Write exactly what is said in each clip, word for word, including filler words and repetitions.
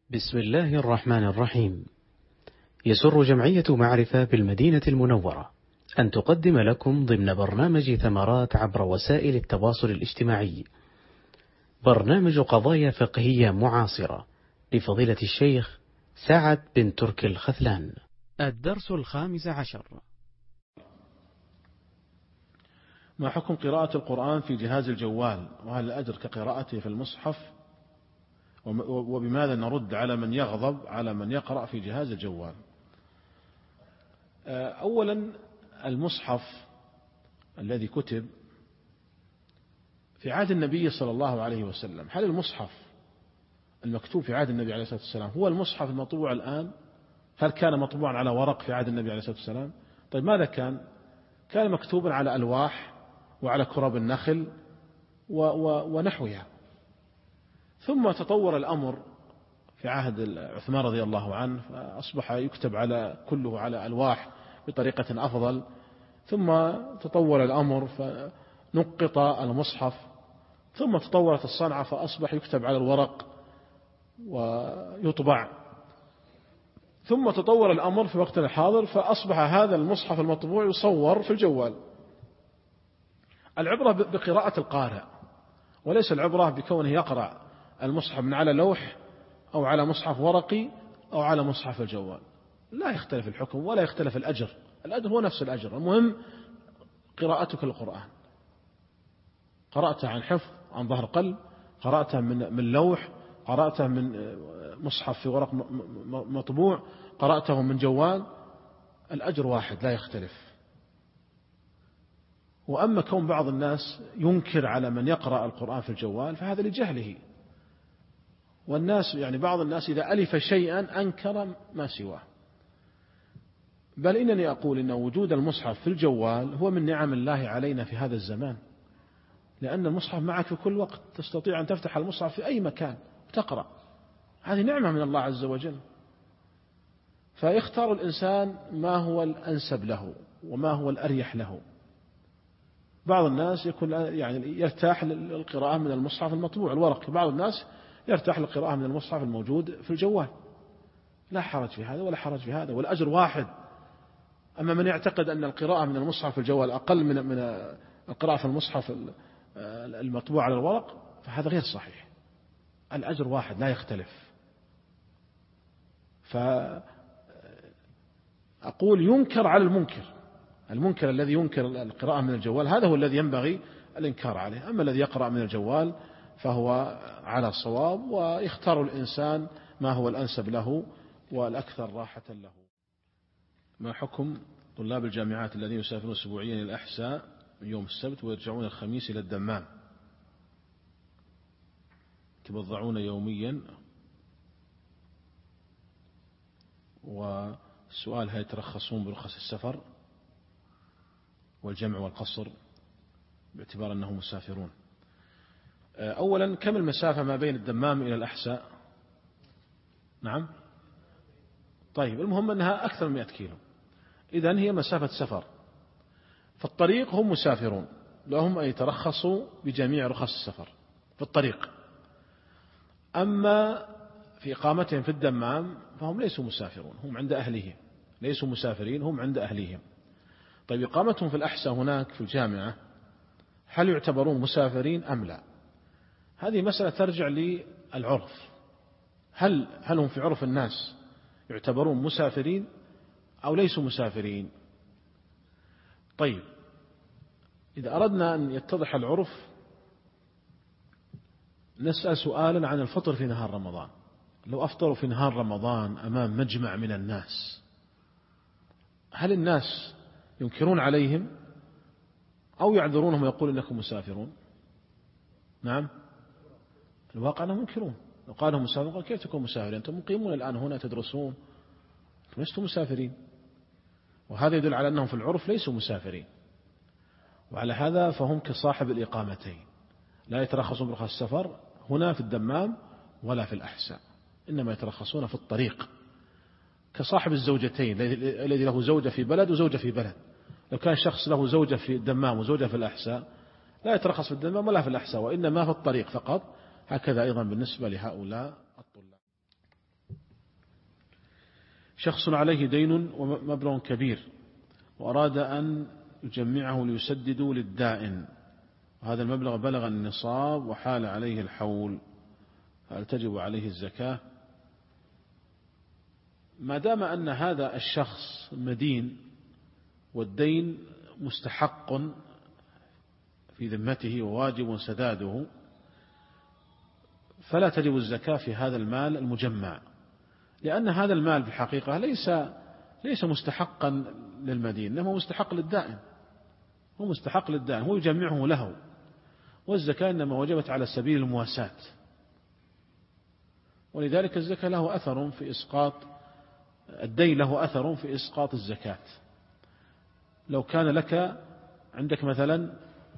بسم الله الرحمن الرحيم. يسر جمعية معرفة بالمدينة المنورة أن تقدم لكم ضمن برنامج ثمرات عبر وسائل التواصل الاجتماعي برنامج قضايا فقهية معاصرة لفضيلة الشيخ سعد بن تركي الخذلان. الدرس الخامس عشر: ما حكم قراءة القرآن في جهاز الجوال، وهل الأجر كقراءته في المصحف؟ وبماذا نرد على من يغضب على من يقرأ في جهاز الجوال؟ أولا، المصحف الذي كتب في عهد النبي صلى الله عليه وسلم، هل المصحف المكتوب في عهد النبي عليه الصلاة والسلام هو المصحف المطبوع الآن؟ هل كان مطبوعا على ورق في عهد النبي عليه الصلاة والسلام؟ طيب ماذا كان؟ كان مكتوبا على ألواح وعلى كرب النخل ونحوها. ثم تطور الأمر في عهد عثمان رضي الله عنه، فأصبح يكتب على كله على ألواح بطريقة أفضل. ثم تطور الأمر فنقط المصحف، ثم تطورت الصنعة فأصبح يكتب على الورق ويطبع. ثم تطور الأمر في وقتنا الحاضر فأصبح هذا المصحف المطبوع يصور في الجوال. العبرة بقراءة القارئ، وليس العبرة بكونه يقرأ المصحف من على لوح أو على مصحف ورقي أو على مصحف الجوال. لا يختلف الحكم ولا يختلف الأجر، الأجر هو نفس الأجر. المهم قراءتك للقرآن، قرأته عن حفظ عن ظهر قلب، قرأته من من لوح، قرأته من مصحف في ورق مطبوع، قرأته من جوال، الأجر واحد لا يختلف. وأما كون بعض الناس ينكر على من يقرأ القرآن في الجوال فهذا لجهله. والناس يعني بعض الناس إذا ألف شيئا أنكر ما سواه. بل إنني أقول إن وجود المصحف في الجوال هو من نعم الله علينا في هذا الزمان، لأن المصحف معك في كل وقت، تستطيع أن تفتح المصحف في أي مكان وتقرأ. هذه نعمة من الله عز وجل. فيختار الإنسان ما هو الأنسب له وما هو الأريح له. بعض الناس يكون يعني يرتاح للقراءة من المصحف المطبوع الورقي، بعض الناس يرتاح للقراءة من المصحف الموجود في الجوال. لا حرج في هذا ولا حرج في هذا، والأجر واحد. أما من يعتقد أن القراءة من المصحف في الجوال أقل من من القراءة في المصحف المطبوع على الورق فهذا غير صحيح. الأجر واحد لا يختلف. فأقول ينكر على المنكر، المنكر الذي ينكر القراءة من الجوال هذا هو الذي ينبغي الإنكار عليه. أما الذي يقرأ من الجوال فهو على الصواب، ويختار الإنسان ما هو الأنسب له والأكثر راحة له. ما حكم طلاب الجامعات الذين يسافرون أسبوعيا إلى الأحساء من يوم السبت ويرجعون الخميس إلى الدمام، يتبضعون يوميا؟ والسؤال: هل يترخصون برخص السفر والجمع والقصر باعتبار أنهم مسافرون؟ أولا، كم المسافة ما بين الدمام إلى الأحساء؟ نعم، طيب المهم أنها أكثر من مئة كيلو، إذن هي مسافة سفر. في الطريق هم مسافرون، لهم أن يترخصوا بجميع رخص السفر في الطريق. أما في إقامتهم في الدمام فهم ليسوا مسافرون، هم عند أهلهم، ليسوا مسافرين، هم عند أهلهم. طيب إقامتهم في الأحساء هناك في الجامعة هل يعتبرون مسافرين أم لا؟ هذه مسألة ترجع للعرف. هل هل هم في عرف الناس يعتبرون مسافرين أو ليسوا مسافرين؟ طيب إذا أردنا أن يتضح العرف نسأل سؤالا عن الفطر في نهار رمضان. لو أفطروا في نهار رمضان أمام مجمع من الناس، هل الناس ينكرون عليهم أو يعذرونهم ويقول إنكم مسافرون؟ نعم، الواقع أنهم منكرون. لو قالوا مسافرون قال كيف تكون مسافرين؟ أنتم مقيمون الآن هنا تدرسون، لستم مسافرين. وهذا يدل على أنهم في العرف ليسوا مسافرين. وعلى هذا فهم كصاحب الإقامتين، لا يترخصون برخص السفر هنا في الدمام ولا في الأحساء، إنما يترخصون في الطريق، كصاحب الزوجتين الذي له زوجة في بلد وزوجة في بلد. لو كان شخص له زوجة في الدمام وزوجة في الأحساء لا يترخص في الدمام ولا في الأحساء، وإنما في الطريق فقط. هكذا أيضا بالنسبة لهؤلاء الطلاب. شخص عليه دين ومبلغ كبير وأراد أن يجمعه ليسدد للدائن، وهذا المبلغ بلغ النصاب وحال عليه الحول، فهل تجب عليه الزكاة؟ ما دام أن هذا الشخص مدين والدين مستحق في ذمته وواجب سداده، فلا تجب الزكاة في هذا المال المجمع، لأن هذا المال في الحقيقة ليس ليس مستحقا للمدين، إنما مستحق للدائن، هو مستحق للدائن، هو يجمعه له، والزكاة إنما وجبت على سبيل المواساة، ولذلك الزكاة له أثر في إسقاط الدين، له أثر في إسقاط الزكاة. لو كان لك عندك مثلا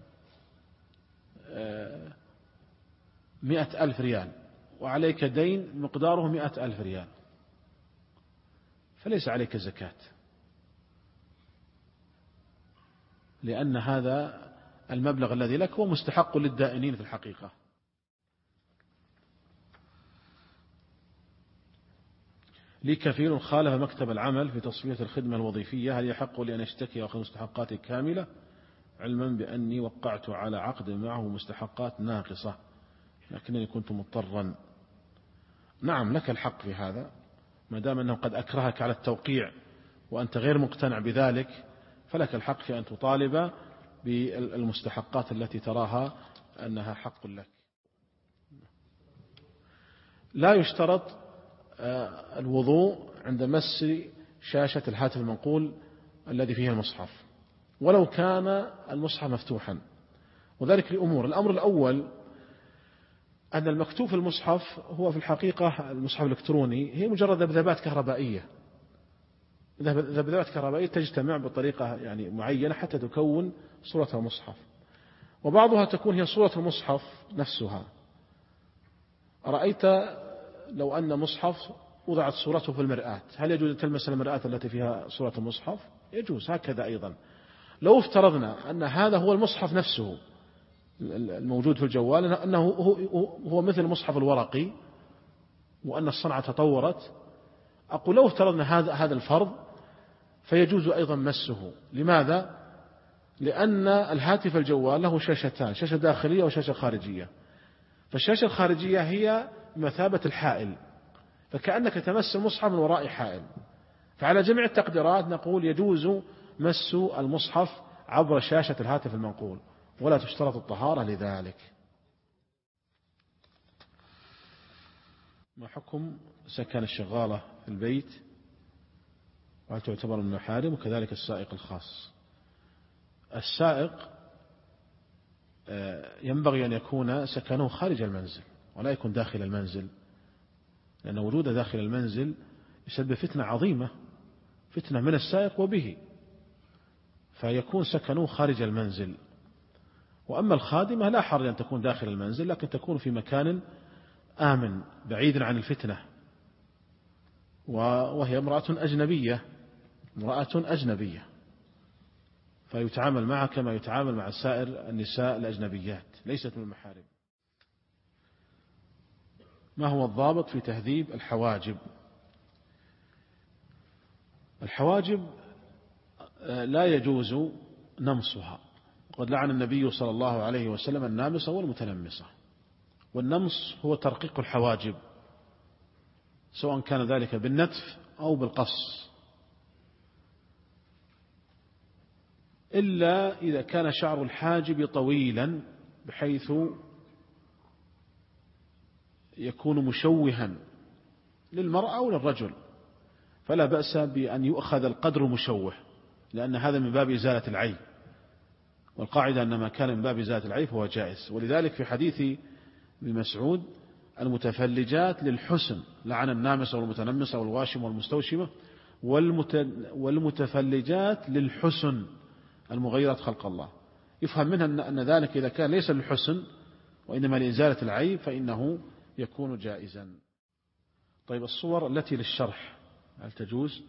مئة ألف ريال وعليك دين مقداره مئة ألف ريال، فليس عليك زكاة، لأن هذا المبلغ الذي لك هو مستحق للدائنين في الحقيقة. لي كفيل خالف مكتب العمل في تصفية الخدمة الوظيفية، هل يحق لي أن أشتكي وأخذ مستحقاتي كاملة، علما بأني وقعت على عقد معه مستحقات ناقصة لكنني كنت مضطرا؟ نعم، لك الحق في هذا، ما دام أنه قد أكرهك على التوقيع وأنت غير مقتنع بذلك، فلك الحق في أن تطالب بالمستحقات التي تراها أنها حق لك. لا يشترط الوضوء عند مس شاشة الهاتف المنقول الذي فيه المصحف ولو كان المصحف مفتوحا، وذلك لأمور. الأمر الأول أن المكتوب في المصحف هو في الحقيقة المصحف الإلكتروني هي مجرد ذبذبات كهربائية، ذبذبات كهربائية تجتمع بطريقة يعني معينة حتى تكون صورة المصحف، وبعضها تكون هي صورة المصحف نفسها. أرأيت لو أن مصحف وضعت صورته في المرآة، هل يجوز أن تلمس المرآة التي فيها صورة المصحف؟ يجوز. هكذا أيضا لو افترضنا أن هذا هو المصحف نفسه الموجود في الجوال، أنه هو مثل المصحف الورقي وأن الصنعة تطورت، أقول لو افترضنا هذا هذا الفرض فيجوز أيضا مسه. لماذا؟ لأن الهاتف الجوال له شاشتان، شاشة داخلية وشاشة خارجية، فالشاشة الخارجية هي بمثابة الحائل، فكأنك تمس المصحف من وراء حائل، فعلى جميع التقديرات نقول يجوز مس المصحف عبر شاشة الهاتف المنقول ولا تشترط الطهارة لذلك. ما حكم سكن الشغالة في البيت وهل تعتبر من المحارم، وكذلك السائق الخاص؟ السائق ينبغي أن يكون سكنه خارج المنزل ولا يكون داخل المنزل، لأن وجوده داخل المنزل يسبب فتنة عظيمة، فتنة من السائق وبه، فيكون سكنه خارج المنزل. وأما الخادمة لا حرج أن تكون داخل المنزل، لكن تكون في مكان آمن بعيد عن الفتنة، وهي امرأة أجنبية امرأة أجنبية فيتعامل معها كما يتعامل مع سائر النساء الأجنبيات، ليست من المحارم. ما هو الضابط في تهذيب الحواجب؟ الحواجب لا يجوز نمصها، وقد لعن النبي صلى الله عليه وسلم النامصة والمتنمصة، والنمص هو ترقيق الحواجب سواء كان ذلك بالنتف أو بالقص، إلا إذا كان شعر الحاجب طويلا بحيث يكون مشوها للمرأة أو للرجل، فلا بأس بأن يؤخذ القدر مشوه، لأن هذا من باب إزالة العيب، والقاعدة أن ما كان من باب إزالة العيب هو جائز. ولذلك في حديث ابن مسعود المتفلجات للحسن لعن النامصة والمتنمصة والواشم والمستوشمة، والمتفلجات للحسن المغيرات خلق الله، يفهم منها أن ذلك إذا كان ليس للحسن وإنما لإزالة العيب فإنه يكون جائزا. طيب الصور التي للشرح هل تجوز؟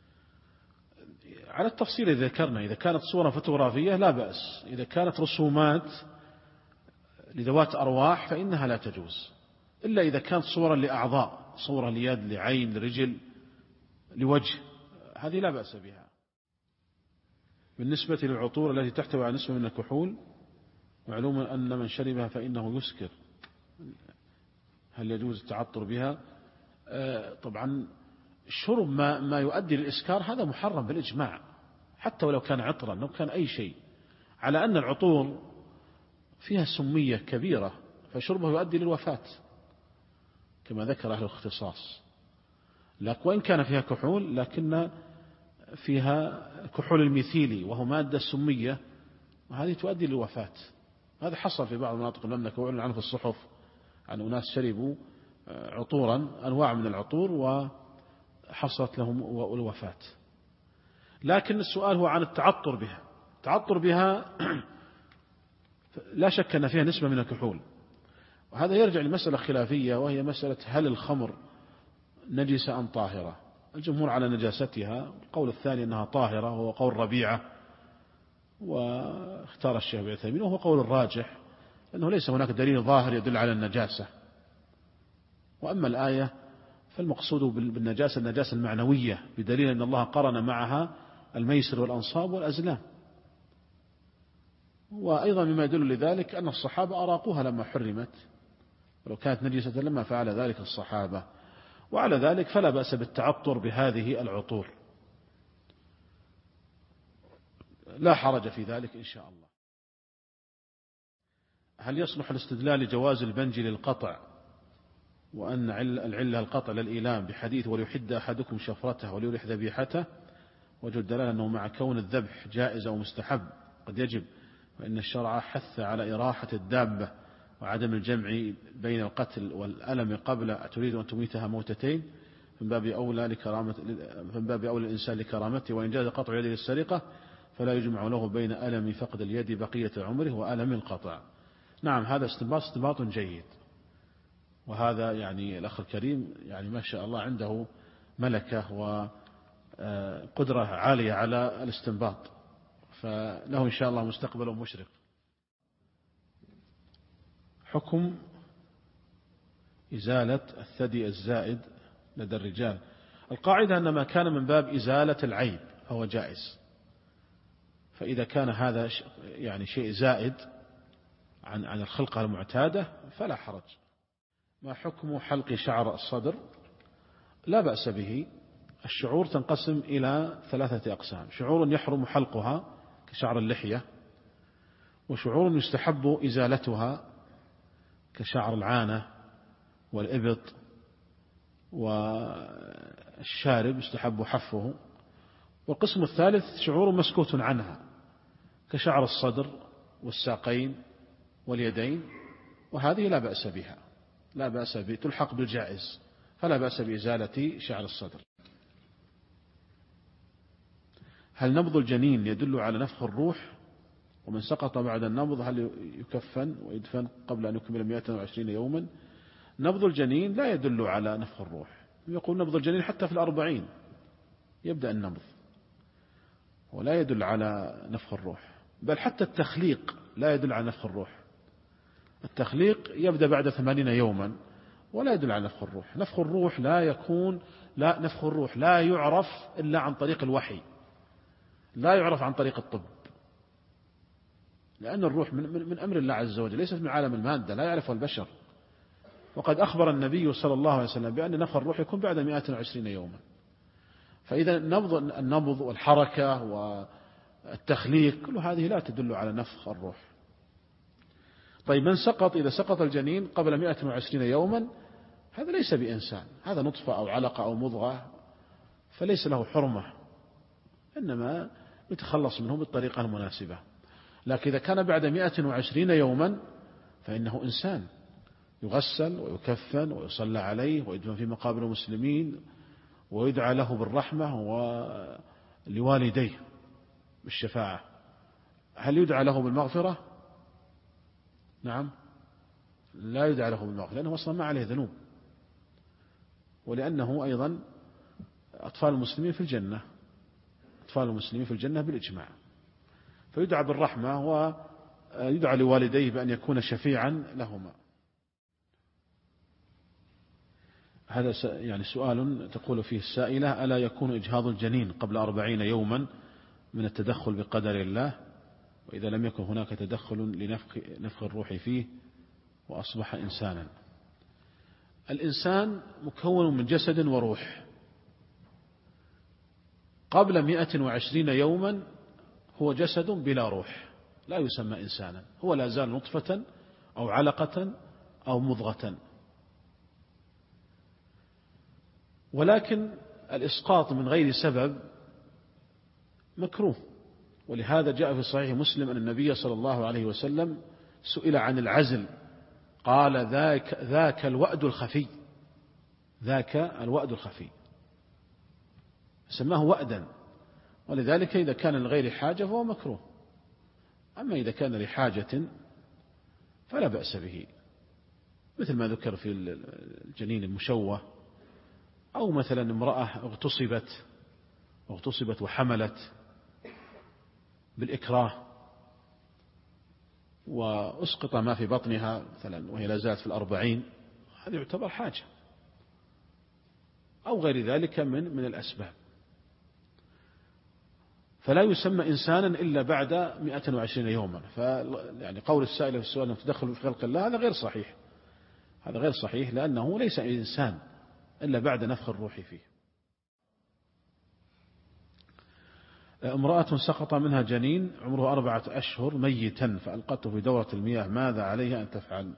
على التفصيل إذا ذكرنا، إذا كانت صورة فوتوغرافية لا بأس، إذا كانت رسومات لذوات أرواح فإنها لا تجوز، إلا إذا كانت صورا لأعضاء، صورة ليد لعين لرجل لوجه، هذه لا بأس بها. بالنسبة للعطور التي تحتوي على نسبة من الكحول، معلوم أن من شربها فإنه يسكر، هل يجوز التعطر بها؟ آه طبعا شرب ما, ما يؤدي للإسكار هذا محرم بالإجماع، حتى ولو كان عطرا، لو كان أي شيء، على أن العطور فيها سمية كبيرة فشربه يؤدي للوفاة كما ذكر أهل الاختصاص. لكن وإن كان فيها كحول، لكن فيها كحول الميثيلي وهو مادة سمية، وهذه تؤدي للوفاة. هذا حصل في بعض مناطق المملكة وأعلن عنه في الصحف عن أناس شربوا عطورا، أنواع من العطور، وحصلت لهم الوفاة. لكن السؤال هو عن التعطر بها. التعطر بها لا شك أن فيها نسبة من الكحول، وهذا يرجع لمسألة خلافية، وهي مسألة هل الخمر نجسة أم طاهرة. الجمهور على نجاستها، القول الثاني أنها طاهرة وهو قول ربيعة، واختار الشيخ ابن عثيمين وهو قول الراجح، أنه ليس هناك دليل ظاهر يدل على النجاسة. وأما الآية فالمقصود بالنجاسة النجاسة المعنوية، بدليل أن الله قرن معها الميسر والأنصاب والأزلام. وأيضا مما يدل لذلك أن الصحابة أراقوها لما حرمت، ولو كانت نجسة لما فعل ذلك الصحابة. وعلى ذلك فلا بأس بالتعطر بهذه العطور، لا حرج في ذلك إن شاء الله. هل يصلح الاستدلال لجواز البنج للقطع، وأن العلة القطع للإيلام بحديث وليحد أحدكم شفرته وليرح ذبيحته؟ وجه الدلالة أنه مع كون الذبح جائز أو مستحب قد يجب، وإن الشرع حث على إراحة الدابة وعدم الجمع بين القتل والألم قبل أتريد أن تميتها موتتين، من باب أولى لكرامة من باب أولى الإنسان لكرامته، وإن جاز قطع يده للسرقة فلا يجمع له بين ألم فقد اليد بقية عمره وألم القطع. نعم، هذا استنباط استنباط جيد، وهذا يعني الأخ الكريم يعني ما شاء الله عنده ملكة وقدرة عالية على الاستنباط، فله إن شاء الله مستقبل مشرق. حكم إزالة الثدي الزائد لدى الرجال. القاعدة أن ما كان من باب إزالة العيب فهو جائز، فإذا كان هذا يعني شيء زائد عن عن الخلقة المعتادة فلا حرج. ما حكم حلق شعر الصدر؟ لا بأس به. الشعور تنقسم إلى ثلاثة أقسام: شعور يحرم حلقها كشعر اللحية، وشعور يستحب إزالتها كشعر العانة والإبط، والشارب يستحب حفه، والقسم الثالث شعور مسكوت عنها كشعر الصدر والساقين واليدين، وهذه لا بأس بها، لا بأس بها، تلحق بالجائز، فلا بأس بإزالة شعر الصدر. هل نبض الجنين يدل على نفخ الروح؟ ومن سقط بعد النبض هل يكفن ويدفن قبل أن يكمل مئة وعشرين يوما؟ نبض الجنين لا يدل على نفخ الروح، يقول نبض الجنين حتى في الأربعين يبدأ النبض، ولا يدل على نفخ الروح. بل حتى التخليق لا يدل على نفخ الروح، التخليق يبدأ بعد ثمانين يوما ولا يدل على نفخ الروح. نفخ الروح لا يكون لا نفخ الروح لا يعرف إلا عن طريق الوحي، لا يعرف عن طريق الطب، لأن الروح من, من, من أمر الله عز وجل، ليست من عالم المادة لا يعرفها البشر. وقد أخبر النبي صلى الله عليه وسلم بأن نفخ الروح يكون بعد مئة وعشرين يوما. فإذا النبض, النبض والحركة والتخليق كل هذه لا تدل على نفخ الروح. طيب من سقط، إذا سقط الجنين قبل مئة وعشرين يوما هذا ليس بإنسان، هذا نطفة أو علقة أو مضغة، فليس له حرمة، إنما يتخلص منه بالطريقة المناسبة. لكن إذا كان بعد مئة وعشرين يوما فإنه إنسان، يغسل ويكفن ويصلى عليه ويدفن في مقابر المسلمين ويدعى له بالرحمة ولوالديه بالشفاعة. هل يدعى له بالمغفرة؟ نعم، لا يدعى له بالمغفرة، لأنه أصلا ما عليه ذنوب، ولأنه أيضا أطفال المسلمين في الجنة، أطفال المسلمين في الجنة بالإجماع، فيدعى بالرحمة ويدعى لوالديه بأن يكون شفيعا لهما. هذا يعني سؤال تقول فيه السائلة: ألا يكون إجهاض الجنين قبل أربعين يوما من التدخل بقدر الله؟ وإذا لم يكن هناك تدخل لنفخ نفخ الروح فيه وأصبح إنسانا. الإنسان مكون من جسد وروح. قبل مئة وعشرين يوما هو جسد بلا روح، لا يسمى إنسانا، هو لا زال نطفة أو علقة أو مضغة. ولكن الإسقاط من غير سبب مكروه، ولهذا جاء في صحيح مسلم أن النبي صلى الله عليه وسلم سئل عن العزل قال: ذاك, ذاك الوأد الخفي، ذاك الوأد الخفي، سماه وأدا. ولذلك إذا كان لغير حاجة فهو مكروه، أما إذا كان لحاجة فلا بأس به، مثل ما ذكر في الجنين المشوه، أو مثلا امرأة اغتصبت اغتصبت وحملت بالإكراه وأسقط ما في بطنها مثلا وهي لا زالت في الأربعين، هذا يعتبر حاجة، أو غير ذلك من من الأسباب، فلا يسمى إنسانا إلا بعد مئة وعشرين يوما. يعني قول السائل في السؤال أنه تدخل في خلق الله هذا غير صحيح، هذا غير صحيح، لأنه ليس إنسان إلا بعد نفخ الروح فيه. امرأة سقط منها جنين عمره أربعة أشهر ميتا فألقته في دورة المياه، ماذا عليها أن تفعل؟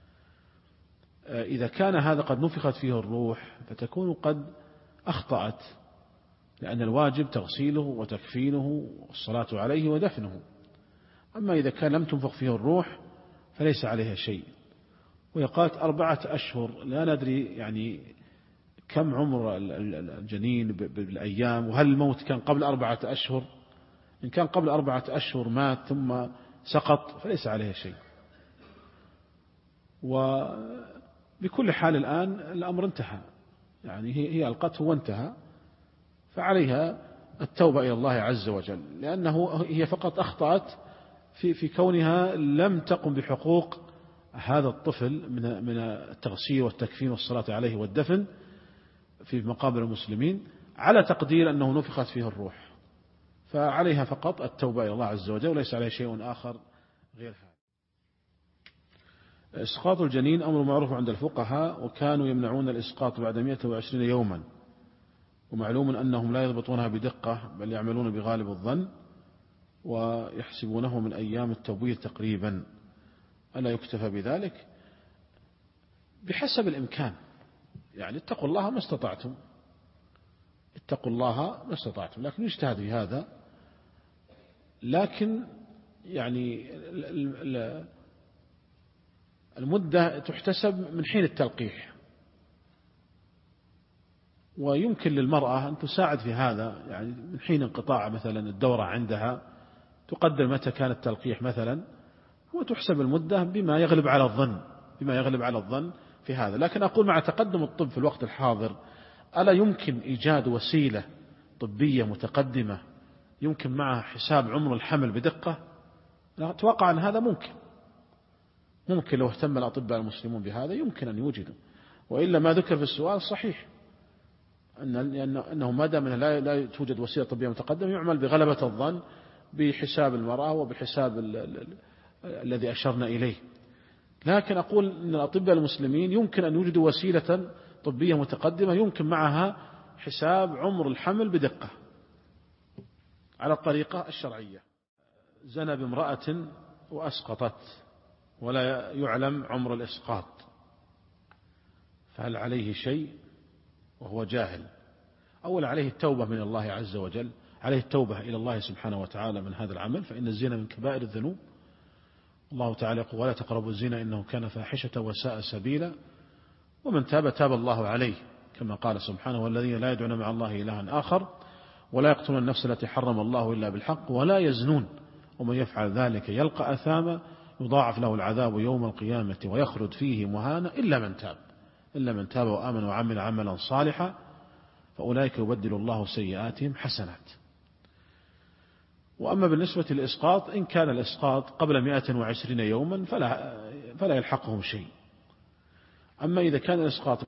إذا كان هذا قد نفخت فيه الروح فتكون قد أخطأت، لأن الواجب تغسيله وتكفينه والصلاة عليه ودفنه. أما إذا كان لم تنفخ فيه الروح فليس عليها شيء. ويقال أربعة أشهر، لا ندري يعني كم عمر الجنين بالأيام، وهل الموت كان قبل أربعة أشهر؟ إن كان قبل أربعة أشهر مات ثم سقط فليس عليها شيء. وبكل حال الآن الأمر انتهى، يعني هي ألقته وانتهى، فعليها التوبة إلى الله عز وجل، لأنه هي فقط أخطأت في في كونها لم تقم بحقوق هذا الطفل من من التغسيل والتكفين والصلاة عليه والدفن في مقابر المسلمين، على تقدير أنه نفخت فيه الروح، فعليها فقط التوبة إلى الله عز وجل وليس عليه شيء آخر غير هذا. إسقاط الجنين أمر معروف عند الفقهاء، وكانوا يمنعون الإسقاط بعد مئة وعشرين يوما، ومعلوم أنهم لا يضبطونها بدقة بل يعملون بغالب الظن ويحسبونه من أيام التبويض تقريبا. ألا يكتفى بذلك؟ بحسب الإمكان، يعني اتقوا الله ما استطعتم، اتقوا الله ما استطعتم، لكن يجتهد في هذا. لكن يعني المدة تحتسب من حين التلقيح، ويمكن للمرأة أن تساعد في هذا، يعني من حين انقطاع مثلا الدورة عندها تقدر متى كان التلقيح مثلا، وتحسب المدة بما يغلب على الظن بما يغلب على الظن في هذا. لكن أقول مع تقدم الطب في الوقت الحاضر، ألا يمكن إيجاد وسيلة طبية متقدمة يمكن معها حساب عمر الحمل بدقة؟ أتوقع أن هذا ممكن ممكن لو اهتم الأطباء المسلمون بهذا يمكن أن يوجدوا، وإلا ما ذكر في السؤال صحيح، أن أنه ما دام لا لا توجد وسيلة طبية متقدمة يعمل بغلبة الظن بحساب المرأة وبحساب ال ال الذي أشرنا إليه. لكن أقول أن الأطباء المسلمين يمكن أن يوجدوا وسيلة طبية متقدمة يمكن معها حساب عمر الحمل بدقة على الطريقة الشرعية. زنى بامرأة وأسقطت ولا يعلم عمر الإسقاط، فهل عليه شيء وهو جاهل؟ أولا عليه التوبة من الله عز وجل، عليه التوبة إلى الله سبحانه وتعالى من هذا العمل، فإن الزنا من كبائر الذنوب. الله تعالى يقول: ولا تقربوا الزنا إنه كان فاحشة وساء سبيلا، ومن تاب تاب الله عليه، كما قال سبحانه: والذين لا يدعون مع الله إلها آخر ولا يقتلون النفس التي حرم الله إلا بالحق ولا يزنون ومن يفعل ذلك يلقى أثاما يضاعف له العذاب يوم القيامة ويخلد فيه مهانا إلا من تاب إلا من تاب وآمن وعمل عملا صالحا فأولئك يبدل الله سيئاتهم حسنات. وأما بالنسبة للإسقاط، إن كان الإسقاط قبل مئة وعشرين يوما فلا, فلا يلحقهم شيء. أما إذا كان الإسقاط